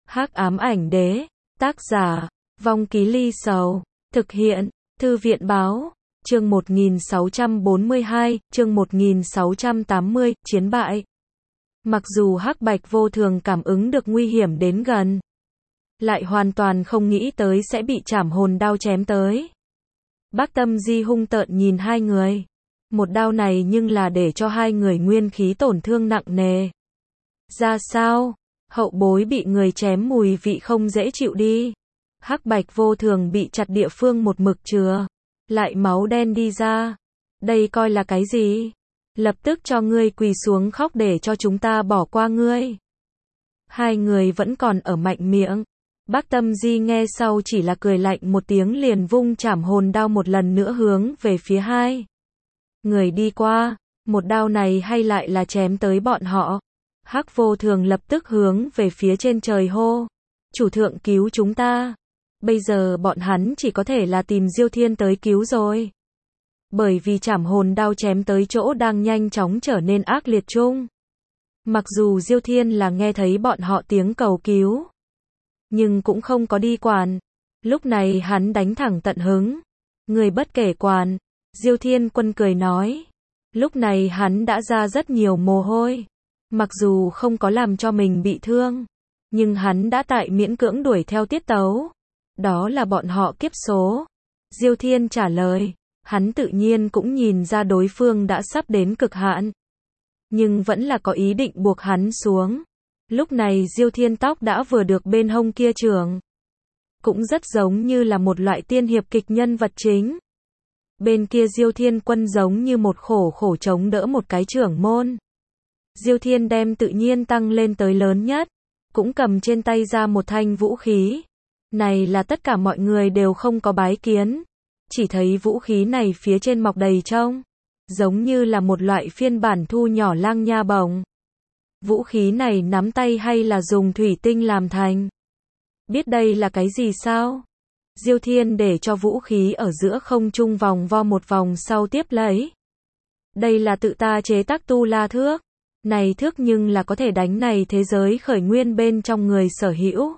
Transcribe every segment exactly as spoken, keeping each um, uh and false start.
Hắc ám ảnh đế, tác giả, Vong Ký Ly Sầu, thực hiện, Thư viện báo, chương một nghìn sáu trăm bốn mươi hai, chương một nghìn sáu trăm tám mươi, chiến bại. Mặc dù Hắc Bạch vô thường cảm ứng được nguy hiểm đến gần, lại hoàn toàn không nghĩ tới sẽ bị trảm hồn đao chém tới. Bác Tâm Di hung tợn nhìn hai người. Một đao này nhưng là để cho hai người nguyên khí tổn thương nặng nề. Ra sao? Hậu bối bị người chém mùi vị không dễ chịu đi. Hắc Bạch vô thường bị chặt địa phương một mực chừa, lại máu đen đi ra. Đây coi là cái gì? Lập tức cho ngươi quỳ xuống khóc để cho chúng ta bỏ qua ngươi. Hai người vẫn còn ở mạnh miệng. Bác Tâm Di nghe sau chỉ là cười lạnh một tiếng liền vung trảm hồn đao một lần nữa hướng về phía hai người đi qua. Một đao này hay lại là chém tới bọn họ. Hắc vô thường lập tức hướng về phía trên trời hô. Chủ thượng cứu chúng ta. Bây giờ bọn hắn chỉ có thể là tìm Diêu Thiên tới cứu rồi. Bởi vì trảm hồn đao chém tới chỗ đang nhanh chóng trở nên ác liệt chung. Mặc dù Diêu Thiên là nghe thấy bọn họ tiếng cầu cứu, nhưng cũng không có đi quản. Lúc này hắn đánh thẳng tận hứng. Người bất kể quản. Diêu Thiên Quân cười nói. Lúc này hắn đã ra rất nhiều mồ hôi. Mặc dù không có làm cho mình bị thương, nhưng hắn đã tại miễn cưỡng đuổi theo tiết tấu. Đó là bọn họ kiếp số. Diêu Thiên trả lời. Hắn tự nhiên cũng nhìn ra đối phương đã sắp đến cực hạn, nhưng vẫn là có ý định buộc hắn xuống. Lúc này Diêu Thiên tóc đã vừa được bên hông kia trường, cũng rất giống như là một loại tiên hiệp kịch nhân vật chính. Bên kia Diêu Thiên Quân giống như một khổ khổ chống đỡ một cái trưởng môn. Diêu Thiên đem tự nhiên tăng lên tới lớn nhất, cũng cầm trên tay ra một thanh vũ khí. Này là tất cả mọi người đều không có bái kiến. Chỉ thấy vũ khí này phía trên mọc đầy trông, giống như là một loại phiên bản thu nhỏ lang nha bổng. Vũ khí này nắm tay hay là dùng thủy tinh làm thành? Biết đây là cái gì sao? Diêu Thiên để cho vũ khí ở giữa không trung vòng vo một vòng sau tiếp lấy. Đây là tự ta chế tác tu la thước. Này thước nhưng là có thể đánh này thế giới khởi nguyên bên trong người sở hữu.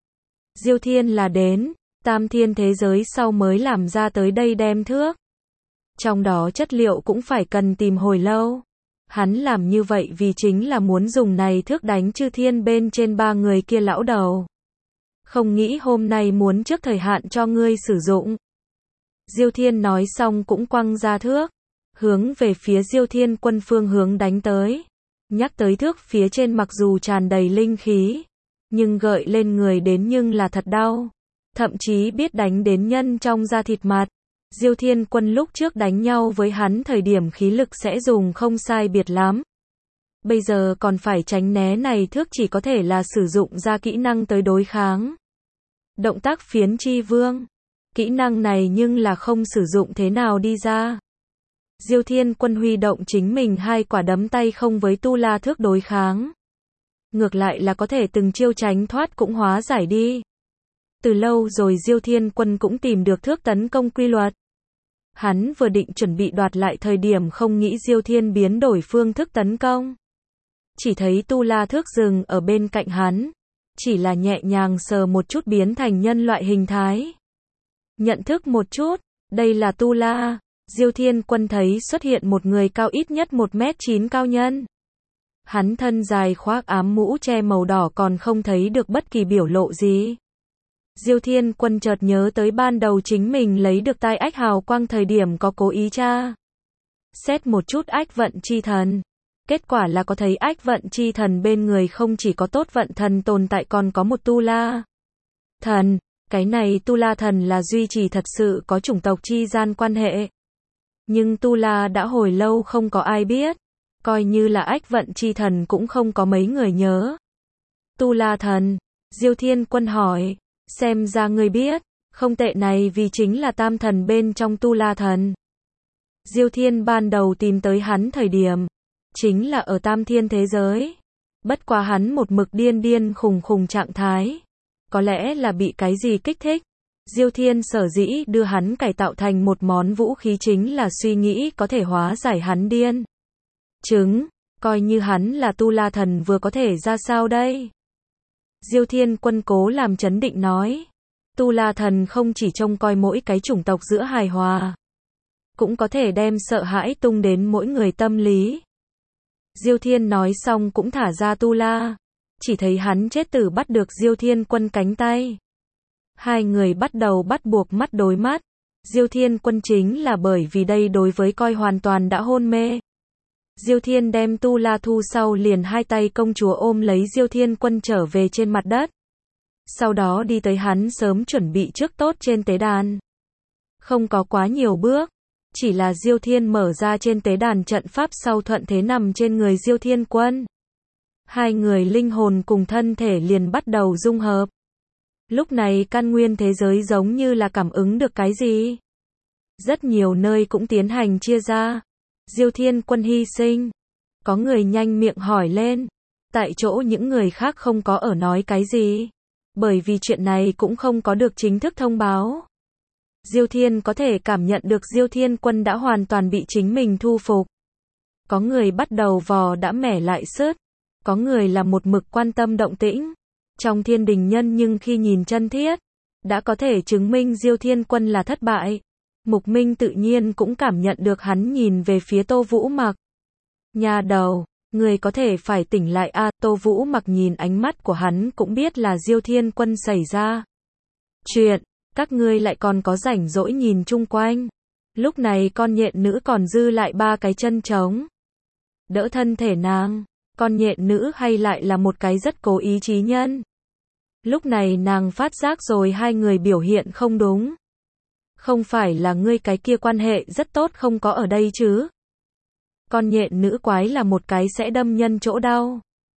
Diêu Thiên là đến tam thiên thế giới sau mới làm ra tới đây đem thước. Trong đó chất liệu cũng phải cần tìm hồi lâu. Hắn làm như vậy vì chính là muốn dùng này thước đánh chư thiên bên trên ba người kia lão đầu. Không nghĩ hôm nay muốn trước thời hạn cho ngươi sử dụng. Diêu Thiên nói xong cũng quăng ra thước, hướng về phía Diêu Thiên Quân phương hướng đánh tới. Nhắc tới thước phía trên mặc dù tràn đầy linh khí, nhưng gợi lên người đến nhưng là thật đau. Thậm chí biết đánh đến nhân trong da thịt mặt. Diêu Thiên Quân lúc trước đánh nhau với hắn thời điểm khí lực sẽ dùng không sai biệt lắm. Bây giờ còn phải tránh né này thước chỉ có thể là sử dụng ra kỹ năng tới đối kháng. Động tác phiến chi vương. Kỹ năng này nhưng là không sử dụng thế nào đi ra. Diêu Thiên Quân huy động chính mình hai quả đấm tay không với tu la thước đối kháng. Ngược lại là có thể từng chiêu tránh thoát cũng hóa giải đi. Từ lâu rồi Diêu Thiên Quân cũng tìm được thước tấn công quy luật. Hắn vừa định chuẩn bị đoạt lại thời điểm không nghĩ Diêu Thiên biến đổi phương thức tấn công. Chỉ thấy tu la thước dừng ở bên cạnh hắn. Chỉ là nhẹ nhàng sờ một chút biến thành nhân loại hình thái. Nhận thức một chút, đây là tu la. Diêu Thiên Quân thấy xuất hiện một người cao ít nhất một mét chín cao nhân. Hắn thân dài khoác ám mũ che màu đỏ còn không thấy được bất kỳ biểu lộ gì. Diêu Thiên Quân chợt nhớ tới ban đầu chính mình lấy được tai ách hào quang thời điểm có cố ý tra xét một chút ách vận chi thần. Kết quả là có thấy ách vận chi thần bên người không chỉ có tốt vận thần tồn tại còn có một tu la thần. Cái này tu la thần là duy trì thật sự có chủng tộc chi gian quan hệ. Nhưng tu la đã hồi lâu không có ai biết. Coi như là ách vận chi thần cũng không có mấy người nhớ. Tu la thần. Diêu Thiên Quân hỏi. Xem ra ngươi biết. Không tệ, này vì chính là tam thần bên trong tu la thần. Diêu Thiên ban đầu tìm tới hắn thời điểm chính là ở tam thiên thế giới. Bất quá hắn một mực điên điên khùng khùng trạng thái. Có lẽ là bị cái gì kích thích. Diêu Thiên sở dĩ đưa hắn cải tạo thành một món vũ khí chính là suy nghĩ có thể hóa giải hắn điên chứng. Coi như hắn là tu la thần vừa có thể ra sao đây? Diêu Thiên Quân cố làm trấn định nói. Tu La Thần không chỉ trông coi mỗi cái chủng tộc giữa hài hòa, cũng có thể đem sợ hãi tung đến mỗi người tâm lý. Diêu Thiên nói xong cũng thả ra Tu La. Chỉ thấy hắn chết tử bắt được Diêu Thiên Quân cánh tay. Hai người bắt đầu bắt buộc mắt đối mắt. Diêu Thiên Quân chính là bởi vì đây đối với coi hoàn toàn đã hôn mê. Diêu Thiên đem Tu La thu sau liền hai tay công chúa ôm lấy Diêu Thiên Quân trở về trên mặt đất. Sau đó đi tới hắn sớm chuẩn bị trước tốt trên tế đàn. Không có quá nhiều bước. Chỉ là Diêu Thiên mở ra trên tế đàn trận pháp sau thuận thế nằm trên người Diêu Thiên Quân. Hai người linh hồn cùng thân thể liền bắt đầu dung hợp. Lúc này căn nguyên thế giới giống như là cảm ứng được cái gì. Rất nhiều nơi cũng tiến hành chia ra. Diêu Thiên Quân hy sinh. Có người nhanh miệng hỏi lên. Tại chỗ những người khác không có ở nói cái gì. Bởi vì chuyện này cũng không có được chính thức thông báo. Diêu Thiên có thể cảm nhận được Diêu Thiên Quân đã hoàn toàn bị chính mình thu phục. Có người bắt đầu vò đã mẻ lại sứt. Có người là một mực quan tâm động tĩnh. Trong thiên đình nhân nhưng khi nhìn chân thiết, đã có thể chứng minh Diêu Thiên Quân là thất bại. Mục Minh tự nhiên cũng cảm nhận được hắn nhìn về phía Tô Vũ Mặc. Nhà đầu, người có thể phải tỉnh lại a. À, Tô Vũ Mặc nhìn ánh mắt của hắn cũng biết là Diêu Thiên Quân xảy ra chuyện. Các ngươi lại còn có rảnh rỗi nhìn chung quanh. Lúc này con nhện nữ còn dư lại ba cái chân trống. Đỡ thân thể nàng. Con nhện nữ hay lại là một cái rất cố ý chí nhân. Lúc này nàng phát giác rồi hai người biểu hiện không đúng. Không phải là ngươi cái kia quan hệ rất tốt không có ở đây chứ. Con nhện nữ quái là một cái sẽ đâm nhân chỗ đau.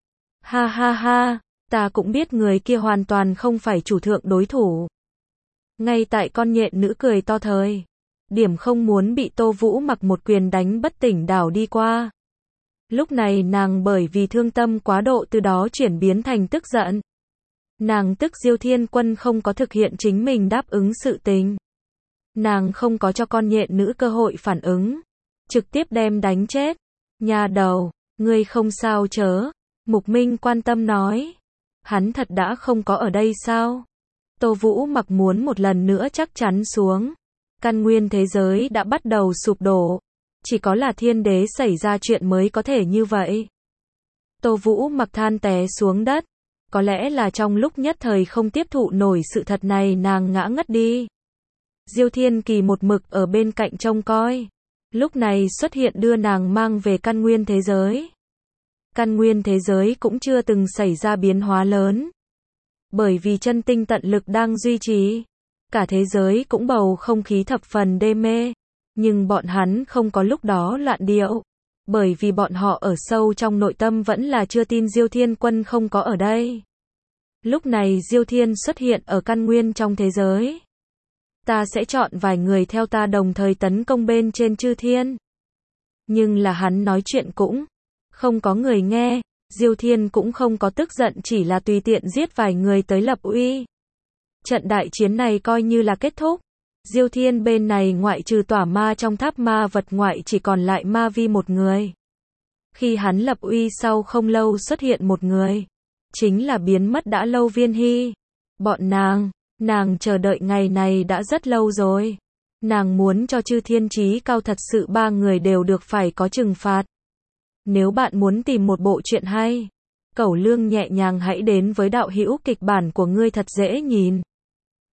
Ha ha ha, ta cũng biết người kia hoàn toàn không phải chủ thượng đối thủ. Ngay tại con nhện nữ cười to thời điểm không muốn bị Tô Vũ Mặc một quyền đánh bất tỉnh đảo đi qua. Lúc này nàng bởi vì thương tâm quá độ từ đó chuyển biến thành tức giận. Nàng tức Diêu Thiên Quân không có thực hiện chính mình đáp ứng sự tình. Nàng không có cho con nhện nữ cơ hội phản ứng. Trực tiếp đem đánh chết. Nhà đầu, ngươi không sao chớ? Mục Minh quan tâm nói. Hắn thật đã không có ở đây sao? Tô Vũ Mặc muốn một lần nữa chắc chắn xuống. Căn nguyên thế giới đã bắt đầu sụp đổ. Chỉ có là thiên đế xảy ra chuyện mới có thể như vậy. Tô Vũ Mặc than té xuống đất. Có lẽ là trong lúc nhất thời không tiếp thụ nổi sự thật này nàng ngã ngất đi. Diêu Thiên Kỳ một mực ở bên cạnh trông coi. Lúc này xuất hiện đưa nàng mang về căn nguyên thế giới. Căn nguyên thế giới cũng chưa từng xảy ra biến hóa lớn. Bởi vì chân tinh tận lực đang duy trì. Cả thế giới cũng bầu không khí thập phần đê mê. Nhưng bọn hắn không có lúc đó loạn điệu. Bởi vì bọn họ ở sâu trong nội tâm vẫn là chưa tin Diêu Thiên Quân không có ở đây. Lúc này Diêu Thiên xuất hiện ở căn nguyên trong thế giới. Ta sẽ chọn vài người theo ta đồng thời tấn công bên trên chư thiên. Nhưng là hắn nói chuyện cũng không có người nghe. Diêu Thiên cũng không có tức giận, chỉ là tùy tiện giết vài người tới lập uy. Trận đại chiến này coi như là kết thúc. Diêu Thiên bên này ngoại trừ tỏa ma trong tháp ma vật ngoại chỉ còn lại Ma Vi một người. Khi hắn lập uy sau không lâu xuất hiện một người. Chính là biến mất đã lâu Viên Hy. Bọn nàng, nàng chờ đợi ngày này đã rất lâu rồi. Nàng muốn cho chư thiên chí cao thật sự ba người đều được phải có trừng phạt. Nếu bạn muốn tìm một bộ truyện hay, Cẩu Lương nhẹ nhàng hãy đến với đạo hữu kịch bản của ngươi thật dễ nhìn.